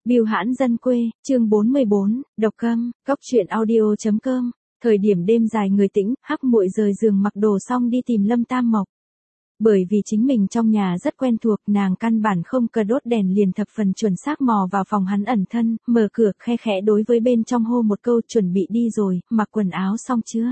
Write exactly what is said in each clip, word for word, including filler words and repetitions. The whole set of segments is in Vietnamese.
Bưu hãn dân quê, chương bốn mươi bốn, độc câm, góc truyện audio.com. Thời điểm đêm dài người tĩnh, Hắc Muội rời giường mặc đồ xong đi tìm Lâm Tam Mộc. Bởi vì chính mình trong nhà rất quen thuộc, nàng căn bản không cần đốt đèn liền thập phần chuẩn xác mò vào phòng hắn ẩn thân, mở cửa khe khẽ đối với bên trong hô một câu chuẩn bị đi rồi, mặc quần áo xong chưa?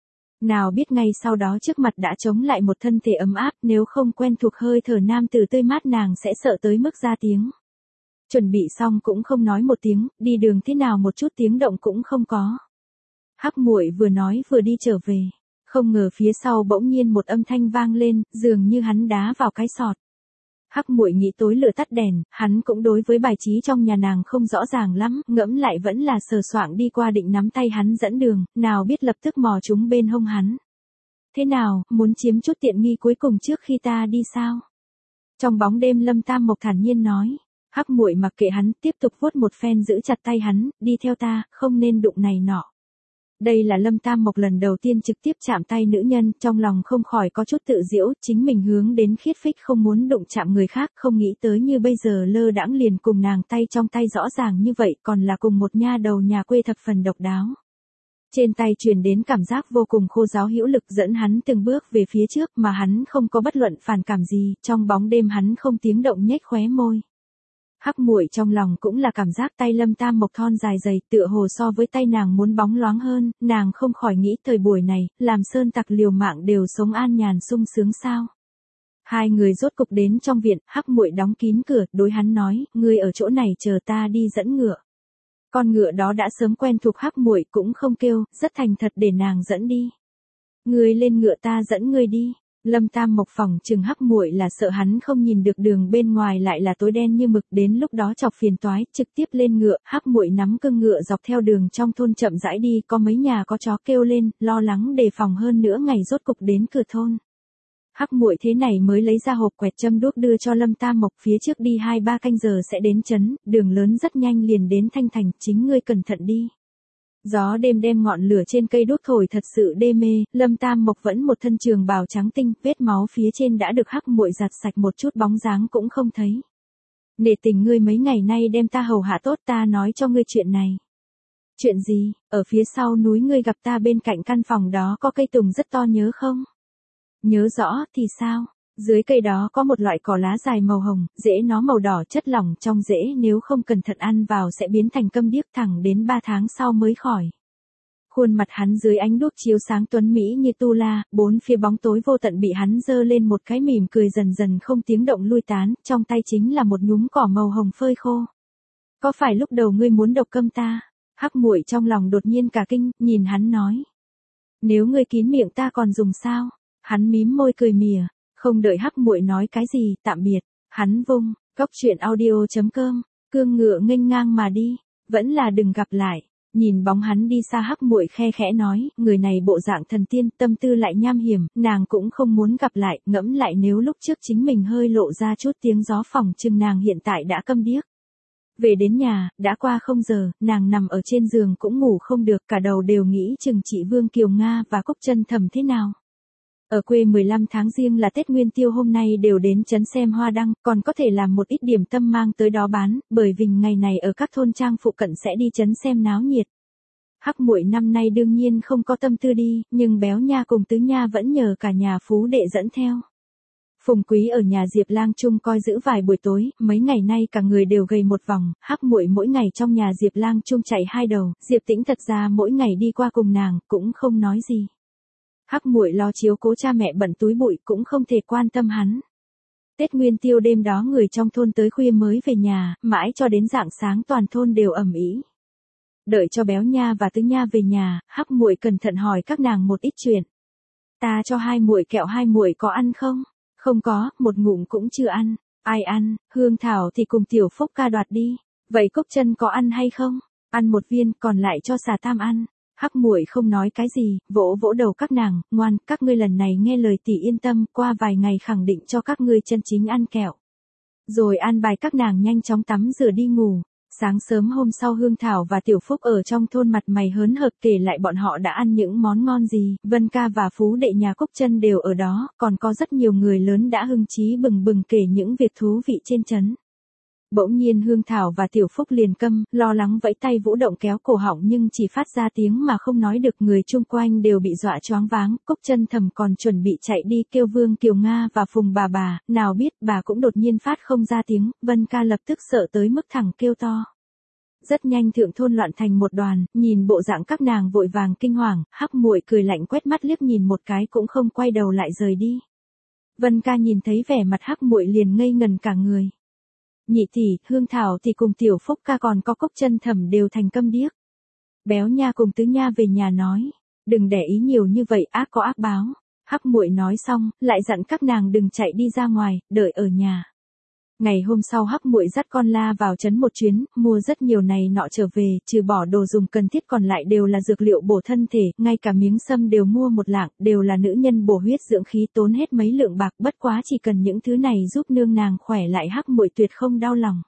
Nào biết ngay sau đó trước mặt đã chống lại một thân thể ấm áp, nếu không quen thuộc hơi thở nam tử tươi mát nàng sẽ sợ tới mức ra tiếng. Chuẩn bị xong cũng không nói một tiếng, đi đường thế nào một chút tiếng động cũng không có. Hắc Muội vừa nói vừa đi trở về, không ngờ phía sau bỗng nhiên một âm thanh vang lên, dường như hắn đá vào cái sọt. Hắc Muội nghĩ tối lửa tắt đèn, hắn cũng đối với bài trí trong nhà nàng không rõ ràng lắm, ngẫm lại vẫn là sờ soạng đi qua định nắm tay hắn dẫn đường, nào biết lập tức mò chúng bên hông hắn. Thế nào, muốn chiếm chút tiện nghi cuối cùng trước khi ta đi sao? Trong bóng đêm Lâm Tam Mộc thản nhiên nói. Hắc Muội mặc kệ hắn, tiếp tục vuốt một phen giữ chặt tay hắn, đi theo ta, không nên đụng này nọ. Đây là Lâm Tam Mộc lần đầu tiên trực tiếp chạm tay nữ nhân, trong lòng không khỏi có chút tự giễu, chính mình hướng đến khiết phích không muốn đụng chạm người khác, không nghĩ tới như bây giờ lơ đãng liền cùng nàng tay trong tay rõ ràng như vậy, còn là cùng một nha đầu nhà quê thập phần độc đáo. Trên tay truyền đến cảm giác vô cùng khô ráo hữu lực dẫn hắn từng bước về phía trước mà hắn không có bất luận phản cảm gì, trong bóng đêm hắn không tiếng động nhếch khóe môi. Hắc Muội trong lòng cũng là cảm giác tay Lâm Tam Mộc thon dài dày tựa hồ so với tay nàng muốn bóng loáng hơn, nàng không khỏi nghĩ thời buổi này, làm sơn tặc liều mạng đều sống an nhàn sung sướng sao. Hai người rốt cục đến trong viện, Hắc Muội đóng kín cửa, đối hắn nói, ngươi ở chỗ này chờ ta đi dẫn ngựa. Con ngựa đó đã sớm quen thuộc Hắc Muội cũng không kêu, rất thành thật để nàng dẫn đi. Ngươi lên ngựa ta dẫn ngươi đi. Lâm Tam Mộc phòng chừng Hắc Muội là sợ hắn không nhìn được đường bên ngoài lại là tối đen như mực, đến lúc đó chọc phiền toái, trực tiếp lên ngựa, Hắc Muội nắm cương ngựa dọc theo đường trong thôn chậm rãi đi, có mấy nhà có chó kêu lên, lo lắng đề phòng hơn nữa ngày rốt cục đến cửa thôn. Hắc Muội thế này mới lấy ra hộp quẹt châm đuốc đưa cho Lâm Tam Mộc, phía trước đi hai ba canh giờ sẽ đến trấn, đường lớn rất nhanh liền đến Thanh Thành, chính ngươi cẩn thận đi. Gió đêm đem ngọn lửa trên cây đuốc thổi thật sự đê mê, Lâm Tam Mộc vẫn một thân trường bào trắng tinh, vết máu phía trên đã được Hắc Muội giặt sạch một chút bóng dáng cũng không thấy. Nể tình ngươi mấy ngày nay đem ta hầu hạ tốt, ta nói cho ngươi chuyện này. Chuyện gì? Ở phía sau núi ngươi gặp ta bên cạnh căn phòng đó có cây tùng rất to nhớ không? Nhớ rõ, thì sao? Dưới cây đó có một loại cỏ lá dài màu hồng, rễ nó màu đỏ chất lỏng trong rễ, nếu không cẩn thận ăn vào sẽ biến thành câm điếc, thẳng đến ba tháng sau mới khỏi. Khuôn mặt hắn dưới ánh đuốc chiếu sáng tuấn mỹ như tu la, bốn phía bóng tối vô tận bị hắn giơ lên một cái mỉm cười dần dần không tiếng động lui tán, trong tay chính là một nhúm cỏ màu hồng phơi khô. Có phải lúc đầu ngươi muốn độc câm ta? Hắc Muội trong lòng đột nhiên cả kinh, nhìn hắn nói. Nếu ngươi kín miệng ta còn dùng sao? Hắn mím môi cười mỉa. Không đợi Hắc Muội nói cái gì, tạm biệt, hắn vung, góc truyện audio.com, cương ngựa nghênh ngang mà đi, vẫn là đừng gặp lại. Nhìn bóng hắn đi xa Hắc Muội khe khẽ nói, người này bộ dạng thần tiên, tâm tư lại nham hiểm, nàng cũng không muốn gặp lại, ngẫm lại nếu lúc trước chính mình hơi lộ ra chút tiếng gió phòng chừng nàng hiện tại đã câm điếc. Về đến nhà, đã qua không giờ, nàng nằm ở trên giường cũng ngủ không được, cả đầu đều nghĩ chừng chị Vương Kiều Nga và Cúc Chân Thầm thế nào. Ở quê mười lăm tháng riêng là Tết Nguyên Tiêu hôm nay đều đến trấn xem hoa đăng, còn có thể làm một ít điểm tâm mang tới đó bán, bởi vì ngày này ở các thôn trang phụ cận sẽ đi trấn xem náo nhiệt. Hắc Muội năm nay đương nhiên không có tâm tư đi, nhưng Béo Nha cùng Tứ Nha vẫn nhờ cả nhà Phú Đệ dẫn theo. Phùng Quý ở nhà Diệp Lang Trung coi giữ vài buổi tối, mấy ngày nay cả người đều gầy một vòng, Hắc Muội mỗi ngày trong nhà Diệp Lang Trung chạy hai đầu, Diệp Tĩnh thật ra mỗi ngày đi qua cùng nàng, cũng không nói gì. Hắc Muội lo chiếu cố cha mẹ bận túi bụi cũng không thể quan tâm hắn. Tết Nguyên Tiêu đêm đó người trong thôn tới khuya mới về nhà, mãi cho đến rạng sáng toàn thôn đều ầm ĩ. Đợi cho Béo Nha và Tứ Nha về nhà, Hắc Muội cẩn thận hỏi các nàng một ít chuyện. Ta cho hai muội kẹo, hai muội có ăn không? Không có, một ngụm cũng chưa ăn. Ai ăn? Hương Thảo thì cùng Tiểu Phúc ca đoạt đi. Vậy Cúc Chân có ăn hay không? Ăn một viên, còn lại cho Xà Tam ăn. Hắc Muội không nói cái gì, vỗ vỗ đầu các nàng, ngoan, các ngươi lần này nghe lời tỷ yên tâm, qua vài ngày khẳng định cho các ngươi chân chính ăn kẹo. Rồi an bài các nàng nhanh chóng tắm rửa đi ngủ. Sáng sớm hôm sau Hương Thảo và Tiểu Phúc ở trong thôn mặt mày hớn hở kể lại bọn họ đã ăn những món ngon gì, Vân ca và Phú Đệ nhà Cúc Chân đều ở đó, còn có rất nhiều người lớn đã hưng chí bừng bừng kể những việc thú vị trên trấn. Bỗng nhiên Hương Thảo và Tiểu Phúc liền câm, lo lắng vẫy tay vũ động kéo cổ họng nhưng chỉ phát ra tiếng mà không nói được, người chung quanh đều bị dọa choáng váng. Cốc Chân Thầm còn chuẩn bị chạy đi kêu Vương Kiều Nga và Phùng bà bà, nào biết bà cũng đột nhiên phát không ra tiếng, Vân Ca lập tức sợ tới mức thẳng kêu to. Rất nhanh thượng thôn loạn thành một đoàn, nhìn bộ dạng các nàng vội vàng kinh hoàng, Hắc Muội cười lạnh quét mắt liếc nhìn một cái cũng không quay đầu lại rời đi. Vân Ca nhìn thấy vẻ mặt Hắc Muội liền ngây ngần cả người. Nhị tỷ, Hương Thảo thì cùng Tiểu Phúc ca còn có Cốc Chân Thầm đều thành câm điếc. Béo Nha cùng Tứ Nha về nhà nói, đừng để ý nhiều như vậy, ác có ác báo. Hắc Muội nói xong, lại dặn các nàng đừng chạy đi ra ngoài, đợi ở nhà. Ngày hôm sau Hắc Muội dắt con La vào trấn một chuyến, mua rất nhiều này nọ trở về, trừ bỏ đồ dùng cần thiết còn lại đều là dược liệu bổ thân thể, ngay cả miếng sâm đều mua một lạng, đều là nữ nhân bổ huyết dưỡng khí, tốn hết mấy lượng bạc, bất quá chỉ cần những thứ này giúp nương nàng khỏe lại, Hắc Muội tuyệt không đau lòng.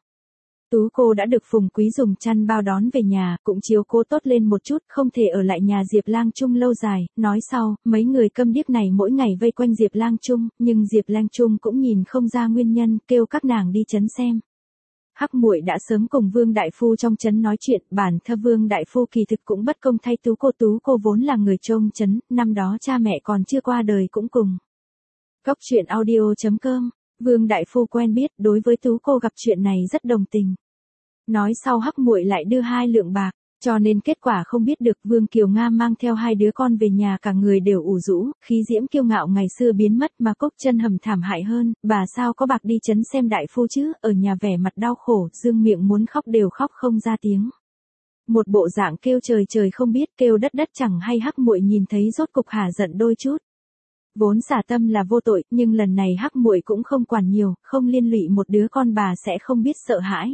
Tú cô đã được Phùng Quý dùng chăn bao đón về nhà, cũng chiếu cố tốt lên một chút, không thể ở lại nhà Diệp Lang Trung lâu dài. Nói sau, mấy người câm điếc này mỗi ngày vây quanh Diệp Lang Trung, nhưng Diệp Lang Trung cũng nhìn không ra nguyên nhân, kêu các nàng đi trấn xem. Hắc Muội đã sớm cùng Vương Đại Phu trong trấn nói chuyện, bản thân Vương Đại Phu kỳ thực cũng bất công thay Tú cô. Tú cô vốn là người trông trấn, năm đó cha mẹ còn chưa qua đời cũng cùng. Cốc truyện audio chấm com. Vương Đại Phu quen biết, đối với Tú cô gặp chuyện này rất đồng tình. Nói sau Hắc Muội lại đưa hai lượng bạc, cho nên kết quả không biết được. Vương Kiều Nga mang theo hai đứa con về nhà, cả người đều ủ rũ, khí diễm kiêu ngạo ngày xưa biến mất, mà Cốc Chân Hầm thảm hại hơn, bà sao có bạc đi trấn xem đại phu chứ, ở nhà vẻ mặt đau khổ, dương miệng muốn khóc đều khóc không ra tiếng. Một bộ dạng kêu trời trời không biết, kêu đất đất chẳng hay. Hắc Muội nhìn thấy rốt cục hả giận đôi chút. Vốn xả tâm là vô tội, nhưng lần này Hắc Muội cũng không quản nhiều, không liên lụy một đứa con bà sẽ không biết sợ hãi.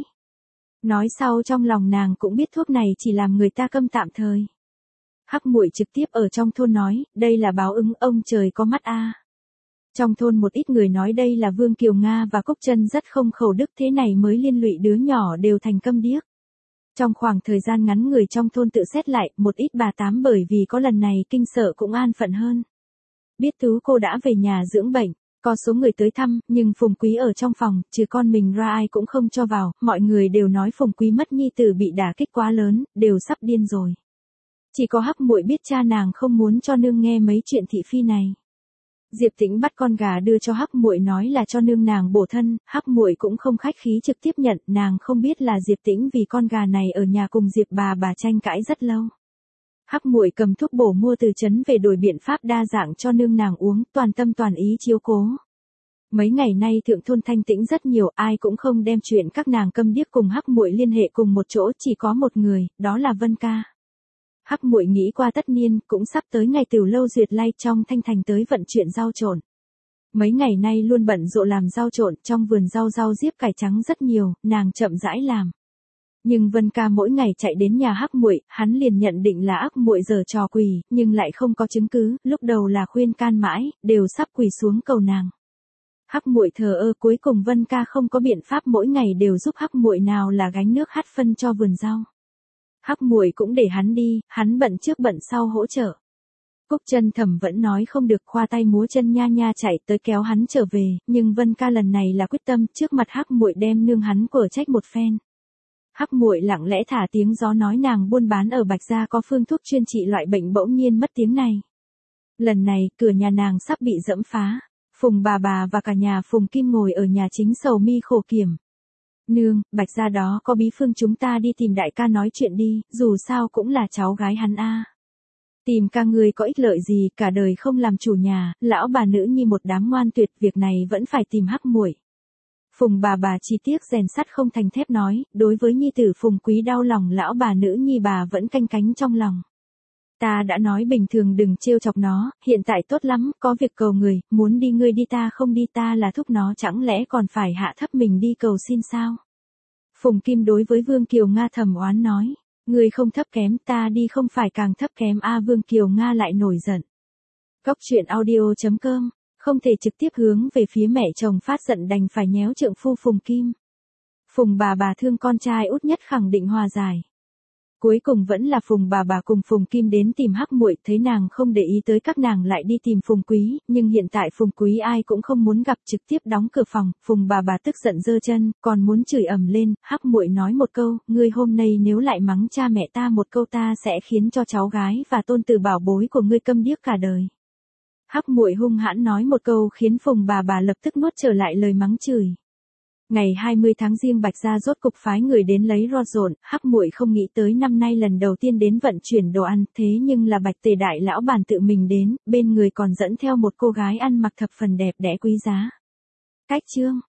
Nói sau trong lòng nàng cũng biết thuốc này chỉ làm người ta câm tạm thời. Hắc Muội trực tiếp ở trong thôn nói, đây là báo ứng, ông trời có mắt a. Trong thôn một ít người nói đây là Vương Kiều Nga và Cốc Chân rất không khẩu đức, thế này mới liên lụy đứa nhỏ đều thành câm điếc. Trong khoảng thời gian ngắn người trong thôn tự xét lại, một ít bà tám bởi vì có lần này kinh sợ cũng an phận hơn. Biết Tú cô đã về nhà dưỡng bệnh, có số người tới thăm, nhưng Phùng Quý ở trong phòng, trừ con mình ra ai cũng không cho vào, mọi người đều nói Phùng Quý mất nhi tử bị đả kích quá lớn, đều sắp điên rồi. Chỉ có Hắc Muội biết cha nàng không muốn cho nương nghe mấy chuyện thị phi này. Diệp Tĩnh bắt con gà đưa cho Hắc Muội nói là cho nương nàng bổ thân, Hắc Muội cũng không khách khí trực tiếp nhận, nàng không biết là Diệp Tĩnh vì con gà này ở nhà cùng Diệp bà bà tranh cãi rất lâu. Hắc Muội cầm thuốc bổ mua từ trấn về đổi biện pháp đa dạng cho nương nàng uống, toàn tâm toàn ý chiếu cố. Mấy ngày nay thượng thôn thanh tĩnh rất nhiều, ai cũng không đem chuyện các nàng câm điếc cùng Hắc Muội liên hệ cùng một chỗ, chỉ có một người, đó là Vân Ca. Hắc Muội nghĩ qua tất niên, cũng sắp tới ngày Tửu Lâu duyệt lay trong Thanh Thành tới vận chuyển rau trộn. Mấy ngày nay luôn bận rộn làm rau trộn, trong vườn rau rau diếp cải trắng rất nhiều, nàng chậm rãi làm. Nhưng Vân Ca mỗi ngày chạy đến nhà Hắc Muội, hắn liền nhận định là Hắc Muội giở trò quỷ, nhưng lại không có chứng cứ, lúc đầu là khuyên can mãi, đều sắp quỳ xuống cầu nàng. Hắc Muội thờ ơ, cuối cùng Vân Ca không có biện pháp, mỗi ngày đều giúp Hắc Muội nào là gánh nước hắt phân cho vườn rau. Hắc Muội cũng để hắn đi, hắn bận trước bận sau hỗ trợ. Cốc Chân Thầm vẫn nói không được, khoa tay múa chân nha nha chạy tới kéo hắn trở về, nhưng Vân Ca lần này là quyết tâm, trước mặt Hắc Muội đem nương hắn quở trách một phen. Hắc Muội lặng lẽ thả tiếng gió nói nàng buôn bán ở Bạch Gia có phương thuốc chuyên trị loại bệnh, bỗng nhiên mất tiếng này. Lần này, cửa nhà nàng sắp bị dẫm phá. Phùng bà bà và cả nhà Phùng Kim ngồi ở nhà chính sầu mi khổ kiểm. Nương, Bạch Gia đó có bí phương, chúng ta đi tìm đại ca nói chuyện đi, dù sao cũng là cháu gái hắn a. Tìm ca người có ích lợi gì, cả đời không làm chủ nhà, lão bà nữ nhi một đám ngoan tuyệt, việc này vẫn phải tìm Hắc Muội. Phùng bà bà chi tiếc rèn sắt không thành thép nói, đối với nhi tử Phùng Quý đau lòng lão bà nữ nhi bà vẫn canh cánh trong lòng. Ta đã nói bình thường đừng trêu chọc nó, hiện tại tốt lắm, có việc cầu người, muốn đi ngươi đi, ta không đi, ta là thúc nó, chẳng lẽ còn phải hạ thấp mình đi cầu xin sao? Phùng Kim đối với Vương Kiều Nga thầm oán nói, ngươi không thấp kém, ta đi không phải càng thấp kém a. Vương Kiều Nga lại nổi giận. Cốc truyện audio chấm com, không thể trực tiếp hướng về phía mẹ chồng phát giận đành phải nhéo trượng phu Phùng Kim. Phùng bà bà thương con trai út nhất khẳng định hòa giải. Cuối cùng vẫn là Phùng bà bà cùng Phùng Kim đến tìm Hắc Muội, thấy nàng không để ý tới các nàng lại đi tìm Phùng Quý, nhưng hiện tại Phùng Quý ai cũng không muốn gặp, trực tiếp đóng cửa phòng. Phùng bà bà tức giận giơ chân, còn muốn chửi ầm lên. Hắc Muội nói một câu, ngươi hôm nay nếu lại mắng cha mẹ ta một câu ta sẽ khiến cho cháu gái và tôn tử bảo bối của ngươi câm điếc cả đời. Hắc Muội hung hãn nói một câu khiến Phùng bà bà lập tức nuốt trở lại lời mắng chửi. Ngày hai mươi tháng Giêng Bạch gia rốt cục phái người đến lấy ro rộn, Hắc Muội không nghĩ tới năm nay lần đầu tiên đến vận chuyển đồ ăn, thế nhưng là Bạch Tề đại lão bản tự mình đến, bên người còn dẫn theo một cô gái ăn mặc thập phần đẹp đẽ quý giá. Cách chương